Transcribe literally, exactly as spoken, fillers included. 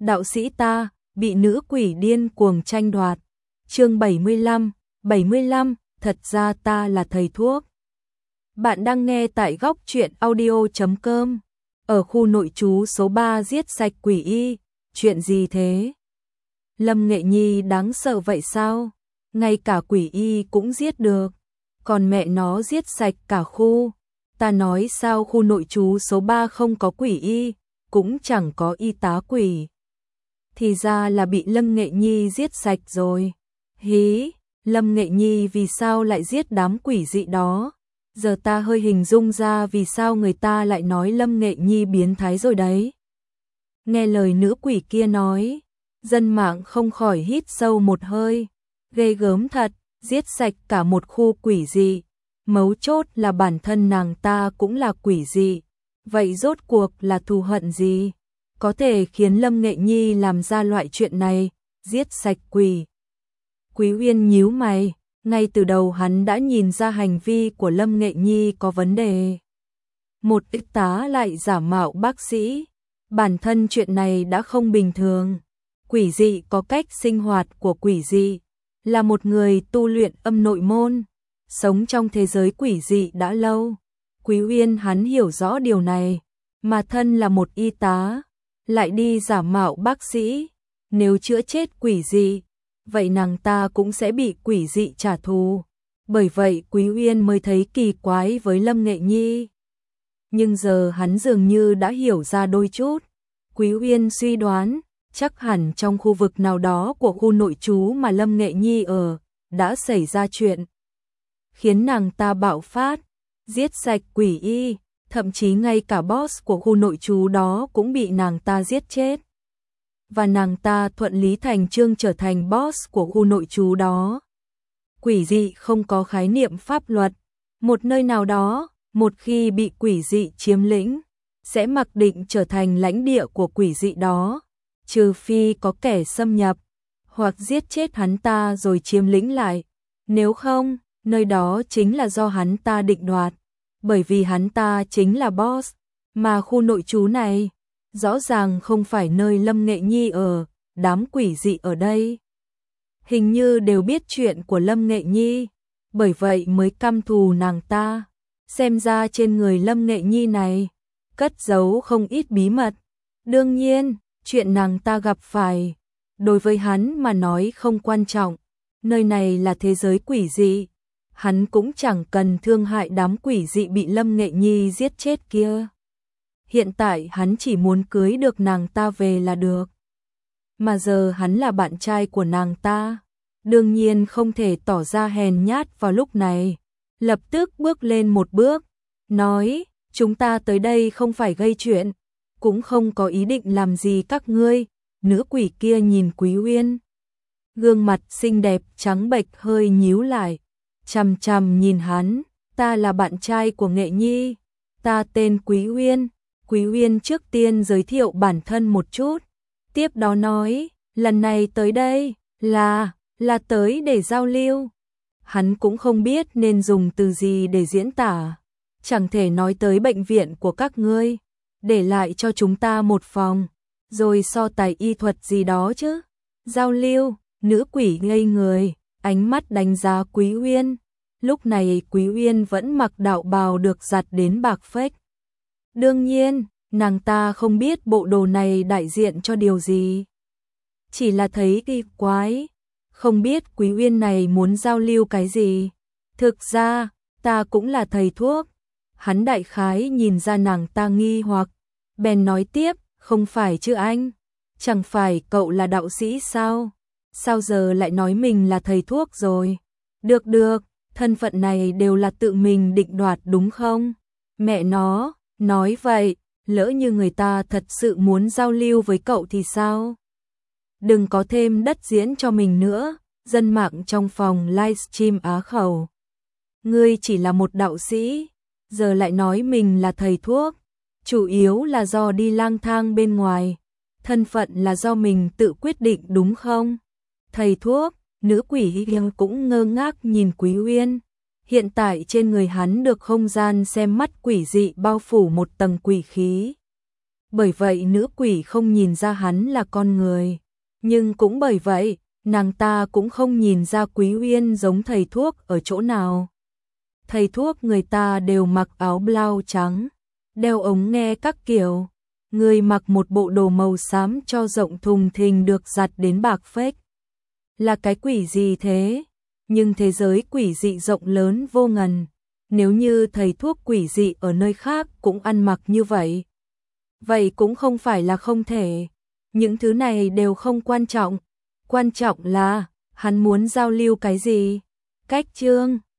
đạo sĩ ta, bị nữ quỷ điên cuồng tranh đoạt. Chương bảy mươi lăm, bảy mươi lăm, thật ra ta là thầy thuốc. Bạn đang nghe tại góc truyện audio chấm com. Ở khu nội trú số ba giết sạch quỷ y, chuyện gì thế? Lâm Nghệ Nhi đáng sợ vậy sao? Ngay cả quỷ y cũng giết được, còn mẹ nó giết sạch cả khu. Ta nói sao khu nội trú số ba không có quỷ y, cũng chẳng có y tá quỷ. Thì ra là bị Lâm Nghệ Nhi giết sạch rồi. Hí, Lâm Nghệ Nhi vì sao lại giết đám quỷ dị đó? Giờ ta hơi hình dung ra vì sao người ta lại nói Lâm Nghệ Nhi biến thái rồi đấy. Nghe lời nữ quỷ kia nói, dân mạng không khỏi hít sâu một hơi. Ghê gớm thật, giết sạch cả một khu quỷ dị. Mấu chốt là bản thân nàng ta cũng là quỷ dị. Vậy rốt cuộc là thù hận gì? Có thể khiến Lâm Nghệ Nhi làm ra loại chuyện này, giết sạch quỷ. Quý Uyên nhíu mày, ngay từ đầu hắn đã nhìn ra hành vi của Lâm Nghệ Nhi có vấn đề. Một y tá lại giả mạo bác sĩ, bản thân chuyện này đã không bình thường. Quỷ dị có cách sinh hoạt của quỷ dị, là một người tu luyện âm nội môn, sống trong thế giới quỷ dị đã lâu. Quý Uyên hắn hiểu rõ điều này, mà thân là một y tá, lại đi giả mạo bác sĩ, nếu chữa chết quỷ dị, vậy nàng ta cũng sẽ bị quỷ dị trả thù. Bởi vậy Quý Uyên mới thấy kỳ quái với Lâm Nghệ Nhi. Nhưng giờ hắn dường như đã hiểu ra đôi chút. Quý Uyên suy đoán, chắc hẳn trong khu vực nào đó của khu nội trú mà Lâm Nghệ Nhi ở, đã xảy ra chuyện khiến nàng ta bạo phát, giết sạch quỷ y, thậm chí ngay cả boss của khu nội trú đó cũng bị nàng ta giết chết. Và nàng ta thuận lý thành chương trở thành boss của khu nội trú đó. Quỷ dị không có khái niệm pháp luật, một nơi nào đó, một khi bị quỷ dị chiếm lĩnh, sẽ mặc định trở thành lãnh địa của quỷ dị đó, trừ phi có kẻ xâm nhập, hoặc giết chết hắn ta rồi chiếm lĩnh lại. Nếu không, nơi đó chính là do hắn ta định đoạt, bởi vì hắn ta chính là boss, mà khu nội trú này rõ ràng không phải nơi Lâm Nghệ Nhi ở, đám quỷ dị ở đây hình như đều biết chuyện của Lâm Nghệ Nhi, bởi vậy mới căm thù nàng ta. Xem ra trên người Lâm Nghệ Nhi này cất giấu không ít bí mật. Đương nhiên, chuyện nàng ta gặp phải đối với hắn mà nói không quan trọng, nơi này là thế giới quỷ dị, hắn cũng chẳng cần thương hại đám quỷ dị bị Lâm Nghệ Nhi giết chết kia. Hiện tại hắn chỉ muốn cưới được nàng ta về là được. Mà giờ hắn là bạn trai của nàng ta, đương nhiên không thể tỏ ra hèn nhát vào lúc này. Lập tức bước lên một bước, nói, chúng ta tới đây không phải gây chuyện, cũng không có ý định làm gì các ngươi. Nữ quỷ kia nhìn Quý Uyên, gương mặt xinh đẹp trắng bệch hơi nhíu lại, chằm chằm nhìn hắn. Ta là bạn trai của Nghệ Nhi, ta tên Quý Uyên. Quý Uyên trước tiên giới thiệu bản thân một chút, tiếp đó nói, lần này tới đây là, là tới để giao lưu. Hắn cũng không biết nên dùng từ gì để diễn tả, chẳng thể nói tới bệnh viện của các ngươi, để lại cho chúng ta một phòng, rồi so tài y thuật gì đó chứ. Giao lưu, nữ quỷ ngây người, ánh mắt đánh giá Quý Uyên. Lúc này Quý Uyên vẫn mặc đạo bào được giặt đến bạc phách. Đương nhiên, nàng ta không biết bộ đồ này đại diện cho điều gì. Chỉ là thấy kỳ quái, không biết Quý Uyên này muốn giao lưu cái gì. Thực ra, ta cũng là thầy thuốc. Hắn đại khái nhìn ra nàng ta nghi hoặc, bèn nói tiếp, không phải chứ anh? Chẳng phải cậu là đạo sĩ sao? Sao giờ lại nói mình là thầy thuốc rồi? Được được, thân phận này đều là tự mình định đoạt đúng không? Mẹ nó, nói vậy, lỡ như người ta thật sự muốn giao lưu với cậu thì sao? Đừng có thêm đất diễn cho mình nữa. Dân mạng trong phòng livestream á khẩu. Ngươi chỉ là một đạo sĩ, giờ lại nói mình là thầy thuốc. Chủ yếu là do đi lang thang bên ngoài, thân phận là do mình tự quyết định đúng không? Thầy thuốc, nữ quỷ cũng ngơ ngác nhìn Quý Uyên. Hiện tại trên người hắn được không gian xem mắt quỷ dị bao phủ một tầng quỷ khí. bởi vậy nữ quỷ không nhìn ra hắn là con người. Nhưng cũng bởi vậy, nàng ta cũng không nhìn ra Quý Uyên giống thầy thuốc ở chỗ nào. Thầy thuốc người ta đều mặc áo blau trắng, đeo ống nghe các kiểu. Người mặc một bộ đồ màu xám cho rộng thùng thình được giặt đến bạc phết. Là cái quỷ gì thế? Nhưng thế giới quỷ dị rộng lớn vô ngần. Nếu như thầy thuốc quỷ dị ở nơi khác cũng ăn mặc như vậy, vậy cũng không phải là không thể. Những thứ này đều không quan trọng. Quan trọng là hắn muốn giao lưu cái gì? Cách chương